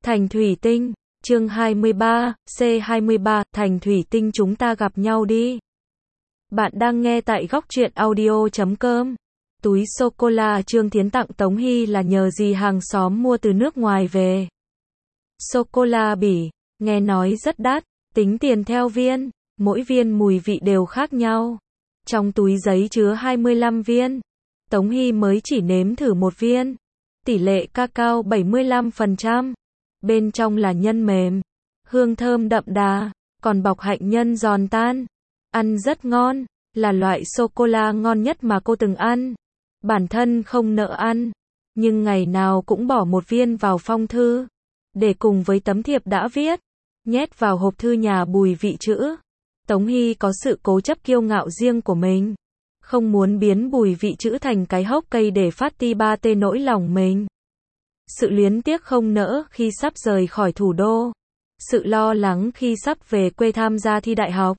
Thành thủy tinh, chương 23, C23, thành thủy tinh chúng ta gặp nhau đi. Bạn đang nghe tại góc truyện audio.com. Túi sô-cô-la Trương Thiến tặng Tống Hy là nhờ dì hàng xóm mua từ nước ngoài về. Sô-cô-la Bỉ, nghe nói rất đắt, tính tiền theo viên, mỗi viên mùi vị đều khác nhau. Trong túi giấy chứa 25 viên. Tống Hy mới chỉ nếm thử một viên. Tỷ lệ cacao 75%. Bên trong là nhân mềm, hương thơm đậm đà, còn bọc hạnh nhân giòn tan. Ăn rất ngon, là loại sô-cô-la ngon nhất mà cô từng ăn. Bản thân không nỡ ăn, nhưng ngày nào cũng bỏ một viên vào phong thư, để cùng với tấm thiệp đã viết, nhét vào hộp thư nhà Bùi Vị Chữ. Tống Hy có sự cố chấp kiêu ngạo riêng của mình, không muốn biến Bùi Vị Chữ thành cái hốc cây để phát ti ba tê nỗi lòng mình. Sự luyến tiếc không nỡ khi sắp rời khỏi thủ đô. Sự lo lắng khi sắp về quê tham gia thi đại học.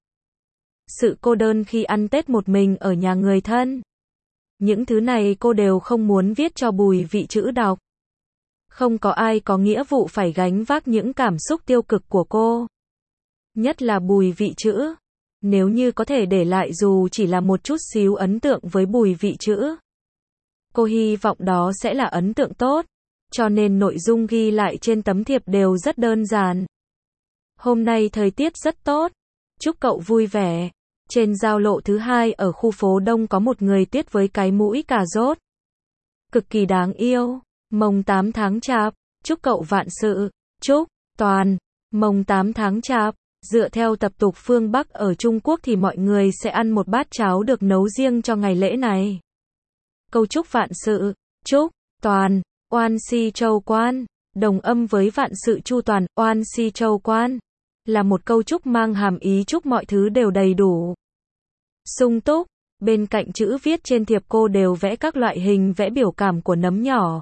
Sự cô đơn khi ăn Tết một mình ở nhà người thân. Những thứ này cô đều không muốn viết cho Bùi Vị Chữ đọc. Không có ai có nghĩa vụ phải gánh vác những cảm xúc tiêu cực của cô. Nhất là Bùi Vị Chữ. Nếu như có thể để lại dù chỉ là một chút xíu ấn tượng với Bùi Vị Chữ, cô hy vọng đó sẽ là ấn tượng tốt. Cho nên nội dung ghi lại trên tấm thiệp đều rất đơn giản. Hôm nay thời tiết rất tốt. Chúc cậu vui vẻ. Trên giao lộ thứ hai ở khu phố Đông có một người tuyết với cái mũi cà rốt. Cực kỳ đáng yêu. Mồng 8 tháng Chạp. Chúc cậu vạn sự. Chúc toàn. Mồng 8 tháng Chạp. Dựa theo tập tục phương Bắc ở Trung Quốc thì mọi người sẽ ăn một bát cháo được nấu riêng cho ngày lễ này. Câu chúc vạn sự. Chúc toàn. Oan si châu quan, đồng âm với vạn sự chu toàn, oan si châu quan, là một câu chúc mang hàm ý chúc mọi thứ đều đầy đủ, sung túc. Bên cạnh chữ viết trên thiệp cô đều vẽ các loại hình vẽ biểu cảm của nấm nhỏ.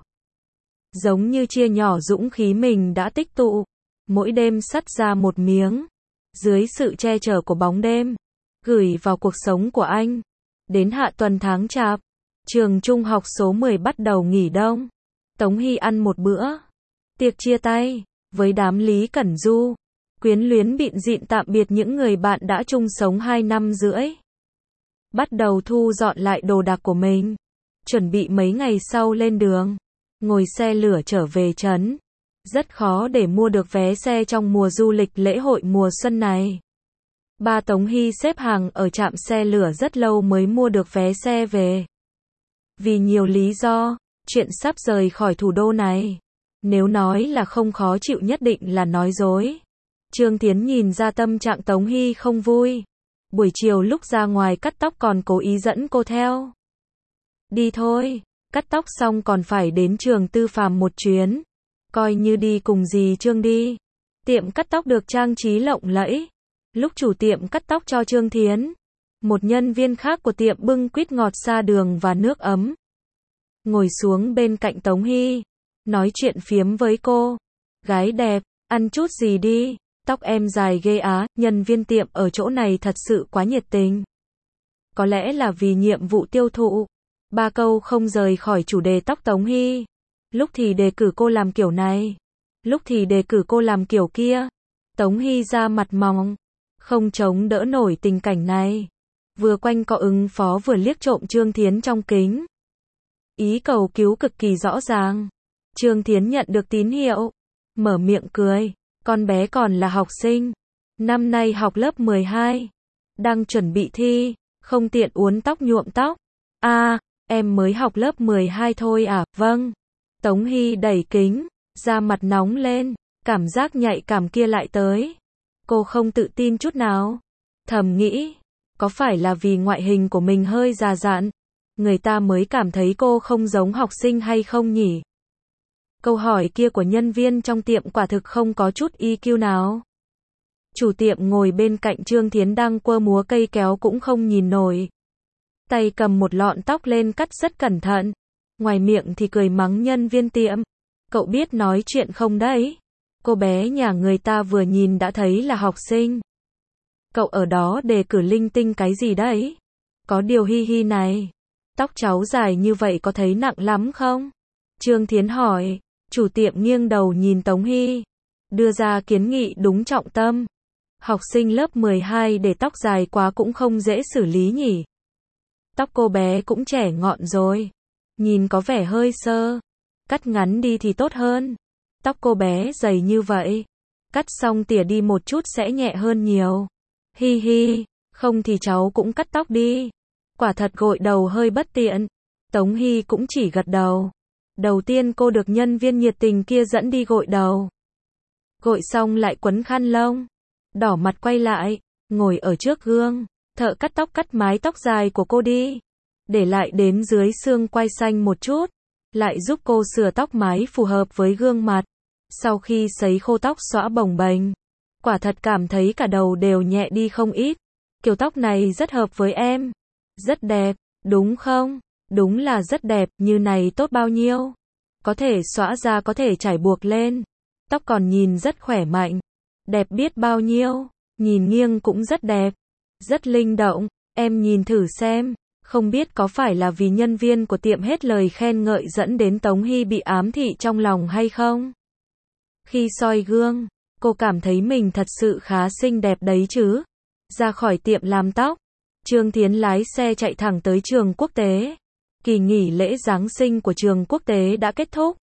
Giống như chia nhỏ dũng khí mình đã tích tụ, mỗi đêm sắt ra một miếng, dưới sự che chở của bóng đêm, gửi vào cuộc sống của anh. Đến hạ tuần tháng Chạp, trường trung học số 10 bắt đầu nghỉ đông. Tống Hy ăn một bữa tiệc chia tay với đám Lý Cẩn Du, quyến luyến bịn dịn tạm biệt những người bạn đã chung sống 2 năm rưỡi. Bắt đầu thu dọn lại đồ đạc của mình, chuẩn bị mấy ngày sau lên đường, ngồi xe lửa trở về trấn. Rất khó để mua được vé xe trong mùa du lịch lễ hội mùa xuân này. Ba Tống Hy xếp hàng ở trạm xe lửa rất lâu mới mua được vé xe về. Vì nhiều lý do, chuyện sắp rời khỏi thủ đô này, nếu nói là không khó chịu nhất định là nói dối. Trương Thiến nhìn ra tâm trạng Tống Hy không vui. Buổi chiều lúc ra ngoài cắt tóc còn cố ý dẫn cô theo. Đi thôi, cắt tóc xong còn phải đến trường Tư Phàm một chuyến. Coi như đi cùng dì Trương đi. Tiệm cắt tóc được trang trí lộng lẫy. Lúc chủ tiệm cắt tóc cho Trương Thiến, một nhân viên khác của tiệm bưng quýt ngọt sa đường và nước ấm. Ngồi xuống bên cạnh Tống Hy, nói chuyện phiếm với cô. Gái đẹp, ăn chút gì đi, tóc em dài ghê á, nhân viên tiệm ở chỗ này thật sự quá nhiệt tình. Có lẽ là vì nhiệm vụ tiêu thụ, ba câu không rời khỏi chủ đề tóc Tống Hy. Lúc thì đề cử cô làm kiểu này, lúc thì đề cử cô làm kiểu kia. Tống Hy ra mặt mỏng, không chống đỡ nổi tình cảnh này. Vừa quanh co ứng phó vừa liếc trộm Trương Thiến trong kính. Ý cầu cứu cực kỳ rõ ràng. Trương Thiến nhận được tín hiệu, mở miệng cười. Con bé còn là học sinh, năm nay học lớp 12, đang chuẩn bị thi, không tiện uốn tóc nhuộm tóc. À, em mới học lớp 12 thôi à, vâng. Tống Hy đẩy kính, da mặt nóng lên, cảm giác nhạy cảm kia lại tới. Cô không tự tin chút nào, thầm nghĩ, có phải là vì ngoại hình của mình hơi già dặn, người ta mới cảm thấy cô không giống học sinh hay không nhỉ? Câu hỏi kia của nhân viên trong tiệm quả thực không có chút EQ nào. Chủ tiệm ngồi bên cạnh Trương Thiến đang quơ múa cây kéo cũng không nhìn nổi. Tay cầm một lọn tóc lên cắt rất cẩn thận. Ngoài miệng thì cười mắng nhân viên tiệm. Cậu biết nói chuyện không đấy? Cô bé nhà người ta vừa nhìn đã thấy là học sinh. Cậu ở đó đề cử linh tinh cái gì đấy? Có điều hi hi này. Tóc cháu dài như vậy có thấy nặng lắm không? Trương Thiến hỏi. Chủ tiệm nghiêng đầu nhìn Tống Hy. đưa ra kiến nghị đúng trọng tâm. Học sinh lớp 12 để tóc dài quá cũng không dễ xử lý nhỉ. Tóc cô bé cũng trẻ ngọn rồi. Nhìn có vẻ hơi sơ. Cắt ngắn đi thì tốt hơn. Tóc cô bé dày như vậy. Cắt xong tỉa đi một chút sẽ nhẹ hơn nhiều. Hi hi, không thì cháu cũng cắt tóc đi. Quả thật gội đầu hơi bất tiện. Tống Hy cũng chỉ gật đầu. Đầu tiên cô được nhân viên nhiệt tình kia dẫn đi gội đầu. Gội xong lại quấn khăn lông. Đỏ mặt quay lại, ngồi ở trước gương. Thợ cắt tóc cắt mái tóc dài của cô đi. Để lại đến dưới xương quai xanh một chút. Lại giúp cô sửa tóc mái phù hợp với gương mặt. Sau khi sấy khô tóc xõa bồng bềnh. Quả thật cảm thấy cả đầu đều nhẹ đi không ít. Kiểu tóc này rất hợp với em. Rất đẹp, đúng không? Đúng là rất đẹp, như này tốt bao nhiêu. Có thể xõa ra có thể chải buộc lên. Tóc còn nhìn rất khỏe mạnh. Đẹp biết bao nhiêu. Nhìn nghiêng cũng rất đẹp. Rất linh động, em nhìn thử xem. Không biết có phải là vì nhân viên của tiệm hết lời khen ngợi dẫn đến Tống Hy bị ám thị trong lòng hay không? Khi soi gương, cô cảm thấy mình thật sự khá xinh đẹp đấy chứ. Ra khỏi tiệm làm tóc, Trương Thiến lái xe chạy thẳng tới trường quốc tế. Kỳ nghỉ lễ Giáng sinh của trường quốc tế đã kết thúc.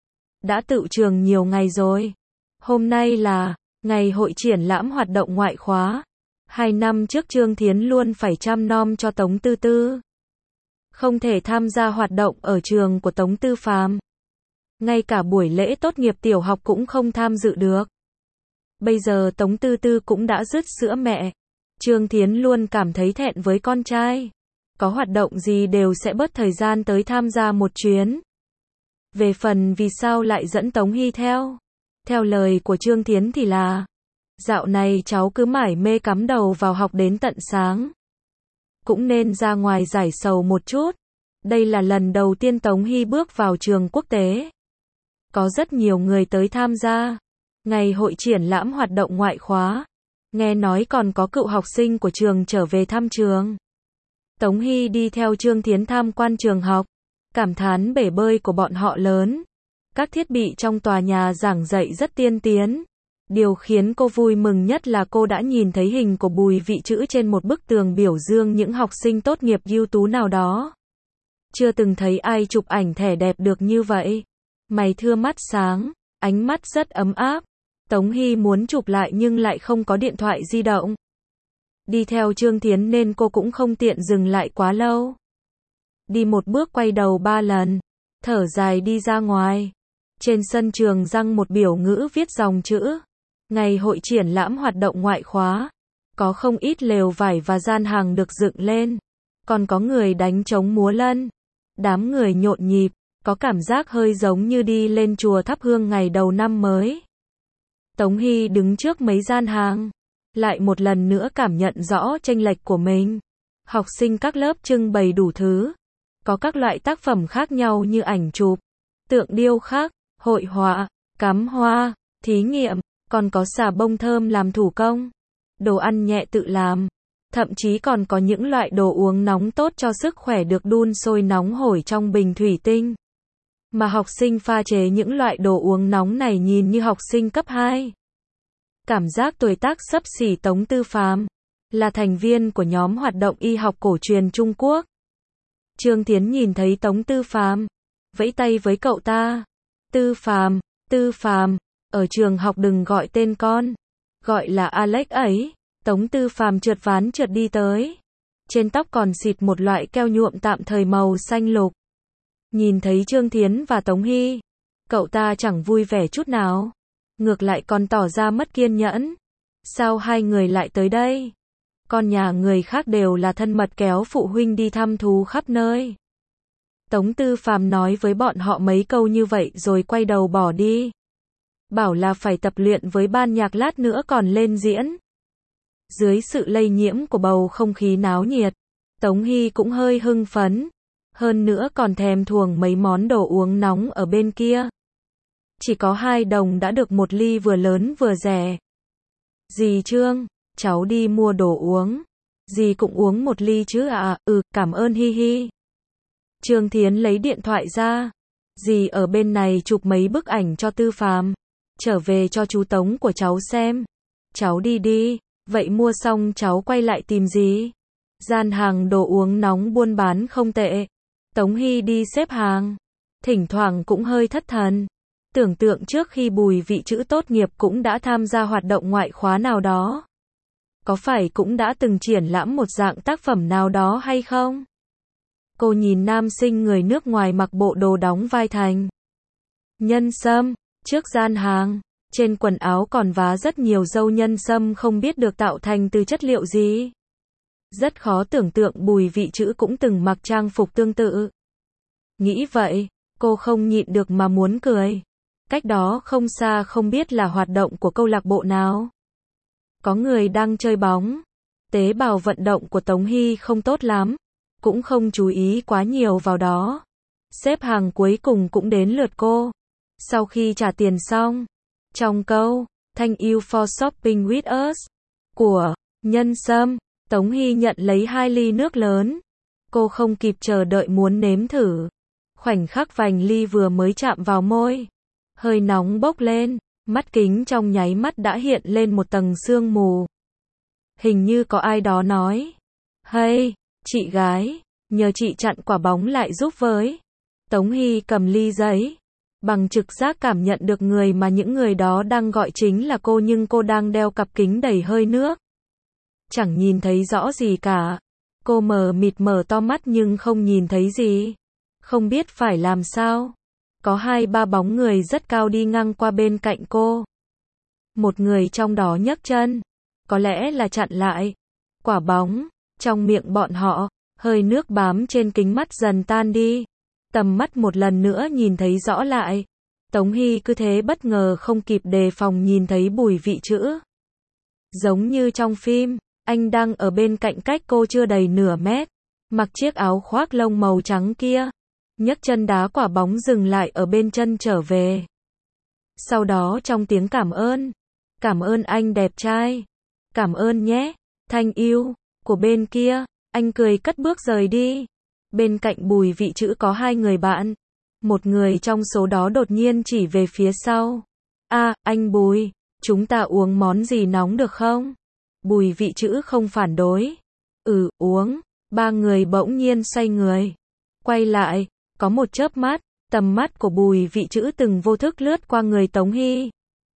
Đã tựu trường nhiều ngày rồi. Hôm nay là ngày hội triển lãm hoạt động ngoại khóa. 2 năm trước Trương Thiến luôn phải chăm nom cho Tống Tư Tư. Không thể tham gia hoạt động ở trường của Tống Tư Phàm. Ngay cả buổi lễ tốt nghiệp tiểu học cũng không tham dự được. Bây giờ Tống Tư Tư cũng đã dứt sữa mẹ. Trương Thiến luôn cảm thấy thẹn với con trai. Có hoạt động gì đều sẽ bớt thời gian tới tham gia một chuyến. Về phần vì sao lại dẫn Tống Hy theo. Theo lời của Trương Thiến thì là dạo này cháu cứ mải mê cắm đầu vào học đến tận sáng. Cũng nên ra ngoài giải sầu một chút. Đây là lần đầu tiên Tống Hy bước vào trường quốc tế. Có rất nhiều người tới tham gia. Ngày hội triển lãm hoạt động ngoại khóa. Nghe nói còn có cựu học sinh của trường trở về thăm trường. Tống Hy đi theo Trương Thiến tham quan trường học. Cảm thán bể bơi của bọn họ lớn. Các thiết bị trong tòa nhà giảng dạy rất tiên tiến. Điều khiến cô vui mừng nhất là cô đã nhìn thấy hình của Bùi Vị Chữ trên một bức tường biểu dương những học sinh tốt nghiệp ưu tú nào đó. Chưa từng thấy ai chụp ảnh thẻ đẹp được như vậy. Mày thưa mắt sáng, ánh mắt rất ấm áp. Tống Hy muốn chụp lại nhưng lại không có điện thoại di động. Đi theo Trương Thiến nên cô cũng không tiện dừng lại quá lâu. Đi một bước quay đầu 3 lần. Thở dài đi ra ngoài. Trên sân trường răng một biểu ngữ viết dòng chữ. Ngày hội triển lãm hoạt động ngoại khóa. Có không ít lều vải và gian hàng được dựng lên. Còn có người đánh trống múa lân. Đám người nhộn nhịp. Có cảm giác hơi giống như đi lên chùa thắp hương ngày đầu năm mới. Tống Hy đứng trước mấy gian hàng. Lại một lần nữa cảm nhận rõ chênh lệch của mình. Học sinh các lớp trưng bày đủ thứ. Có các loại tác phẩm khác nhau như ảnh chụp, tượng điêu khắc, hội họa, cắm hoa, thí nghiệm, còn có xà bông thơm làm thủ công, đồ ăn nhẹ tự làm, thậm chí còn có những loại đồ uống nóng tốt cho sức khỏe được đun sôi nóng hổi trong bình thủy tinh. Mà học sinh pha chế những loại đồ uống nóng này nhìn như học sinh cấp 2. Cảm giác tuổi tác xấp xỉ Tống Tư Phàm, là thành viên của nhóm hoạt động y học cổ truyền Trung Quốc. Trương Thiến nhìn thấy Tống Tư Phàm, vẫy tay với cậu ta. Tư Phàm, ở trường học đừng gọi tên con, gọi là Alex ấy. Tống Tư Phàm trượt ván trượt đi tới. Trên tóc còn xịt một loại keo nhuộm tạm thời màu xanh lục. Nhìn thấy Trương Thiến và Tống Hy, cậu ta chẳng vui vẻ chút nào. Ngược lại còn tỏ ra mất kiên nhẫn. Sao hai người lại tới đây? Con nhà người khác đều là thân mật kéo phụ huynh đi thăm thú khắp nơi. Tống Tư Phàm nói với bọn họ mấy câu như vậy rồi quay đầu bỏ đi. Bảo là phải tập luyện với ban nhạc lát nữa còn lên diễn. Dưới sự lây nhiễm của bầu không khí náo nhiệt, Tống Hy cũng hơi hưng phấn. Hơn nữa còn thèm thuồng mấy món đồ uống nóng ở bên kia. Chỉ có 2 đồng đã được một ly vừa lớn vừa rẻ. Dì Trương, cháu đi mua đồ uống. Dì cũng uống một ly chứ ạ? Cảm ơn hi hi. Trương Thiến lấy điện thoại ra. Dì ở bên này chụp mấy bức ảnh cho Tư Phàm. trở về cho chú Tống của cháu xem. Cháu đi đi, vậy mua xong cháu quay lại tìm gì? Gian hàng đồ uống nóng buôn bán không tệ. Tống Hy đi xếp hàng, thỉnh thoảng cũng hơi thất thần. Tưởng tượng trước khi Bùi Vị Trữ tốt nghiệp cũng đã tham gia hoạt động ngoại khóa nào đó. Có phải cũng đã từng triển lãm một dạng tác phẩm nào đó hay không? Cô nhìn nam sinh người nước ngoài mặc bộ đồ đóng vai thành nhân sâm, trước gian hàng, trên quần áo còn vá rất nhiều dâu nhân sâm không biết được tạo thành từ chất liệu gì. Rất khó tưởng tượng Bùi Vị Trữ cũng từng mặc trang phục tương tự. Nghĩ vậy, cô không nhịn được mà muốn cười. Cách đó không xa không biết là hoạt động của câu lạc bộ nào. Có người đang chơi bóng. Tế bào vận động của Tống Hy không tốt lắm, cũng không chú ý quá nhiều vào đó. Xếp hàng cuối cùng cũng đến lượt cô. Sau khi trả tiền xong, trong câu "Thank you for shopping with us" của nhân sâm, Tống Hy nhận lấy 2 ly nước lớn. Cô không kịp chờ đợi muốn nếm thử. Khoảnh khắc vành ly vừa mới chạm vào môi, hơi nóng bốc lên, mắt kính trong nháy mắt đã hiện lên một tầng sương mù. Hình như có ai đó nói: "Hey, chị gái, nhờ chị chặn quả bóng lại giúp với." Tống Hy cầm ly giấy, bằng trực giác cảm nhận được người mà những người đó đang gọi chính là cô, nhưng cô đang đeo cặp kính đầy hơi nước. Chẳng nhìn thấy rõ gì cả. Cô mờ mịt mở to mắt nhưng không nhìn thấy gì. Không biết phải làm sao. Có 2-3 bóng người rất cao đi ngang qua bên cạnh cô. Một người trong đó nhấc chân, có lẽ là chặn lại quả bóng. Trong miệng bọn họ, hơi nước bám trên kính mắt dần tan đi. Tầm mắt một lần nữa nhìn thấy rõ lại. Tống Hy cứ thế bất ngờ không kịp đề phòng nhìn thấy Bùi Vị Trữ. Giống như trong phim, anh đang ở bên cạnh cách cô chưa đầy nửa mét, mặc chiếc áo khoác lông màu trắng kia, nhấc chân đá quả bóng dừng lại ở bên chân trở về. Sau đó trong tiếng cảm ơn anh đẹp trai, cảm ơn nhé, thank you, của bên kia, anh cười cất bước rời đi. Bên cạnh Bùi Vị Trữ có 2 người bạn, một người trong số đó đột nhiên chỉ về phía sau. Anh Bùi, chúng ta uống món gì nóng được không? Bùi Vị Trữ không phản đối. Uống. 3 người bỗng nhiên xoay người. Quay lại, có một chớp mắt, tầm mắt của Bùi Vị Trữ từng vô thức lướt qua người Tống Hy.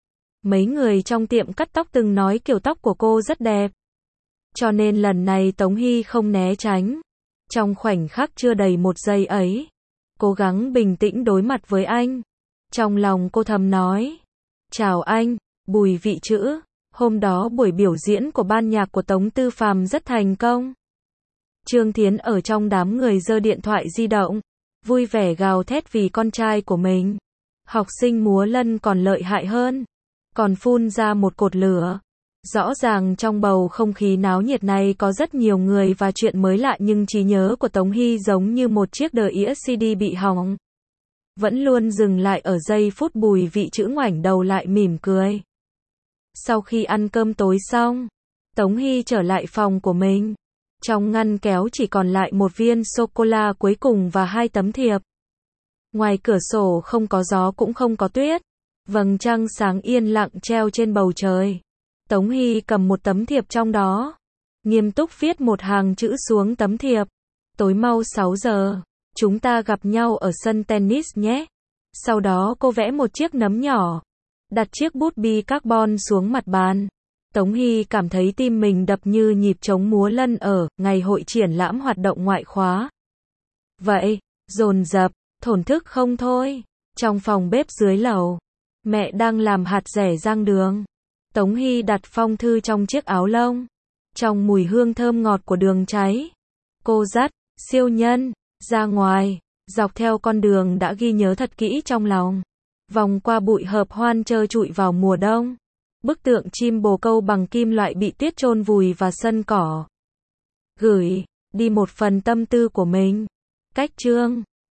Mấy người trong tiệm cắt tóc từng nói kiểu tóc của cô rất đẹp. Cho nên lần này Tống Hy không né tránh. Trong khoảnh khắc chưa đầy 1 giây ấy, cố gắng bình tĩnh đối mặt với anh. Trong lòng cô thầm nói: "Chào anh, Bùi Vị Trữ." Hôm đó buổi biểu diễn của ban nhạc của Tống Tư Phàm rất thành công. Trương Thiến ở trong đám người giơ điện thoại di động, vui vẻ gào thét vì con trai của mình. Học sinh múa lân còn lợi hại hơn, còn phun ra một cột lửa. Rõ ràng trong bầu không khí náo nhiệt này có rất nhiều người và chuyện mới lạ, nhưng trí nhớ của Tống Hy giống như một chiếc đĩa CD bị hỏng. Vẫn luôn dừng lại ở giây phút Bùi Vị Trữ ngoảnh đầu lại mỉm cười. Sau khi ăn cơm tối xong, Tống Hy trở lại phòng của mình. Trong ngăn kéo chỉ còn lại một viên sô-cô-la cuối cùng và 2 tấm thiệp. Ngoài cửa sổ không có gió cũng không có tuyết. Vầng trăng sáng yên lặng treo trên bầu trời. Tống Hy cầm một tấm thiệp trong đó, nghiêm túc viết một hàng chữ xuống tấm thiệp. Tối mau 6 giờ, chúng ta gặp nhau ở sân tennis nhé. Sau đó cô vẽ một chiếc nấm nhỏ, đặt chiếc bút bi carbon xuống mặt bàn. Tống Hy cảm thấy tim mình đập như nhịp trống múa lân ở ngày hội triển lãm hoạt động ngoại khóa. Vậy, dồn dập, thổn thức không thôi. Trong phòng bếp dưới lầu, mẹ đang làm hạt dẻ rang đường. Tống Hy đặt phong thư trong chiếc áo lông. Trong mùi hương thơm ngọt của đường cháy, cô dắt siêu nhân ra ngoài, dọc theo con đường đã ghi nhớ thật kỹ trong lòng. Vòng qua bụi hợp hoan trơ trụi vào mùa đông. Bức tượng chim bồ câu bằng kim loại bị tuyết chôn vùi và sân cỏ. Gửi đi một phần tâm tư của mình. Cách chương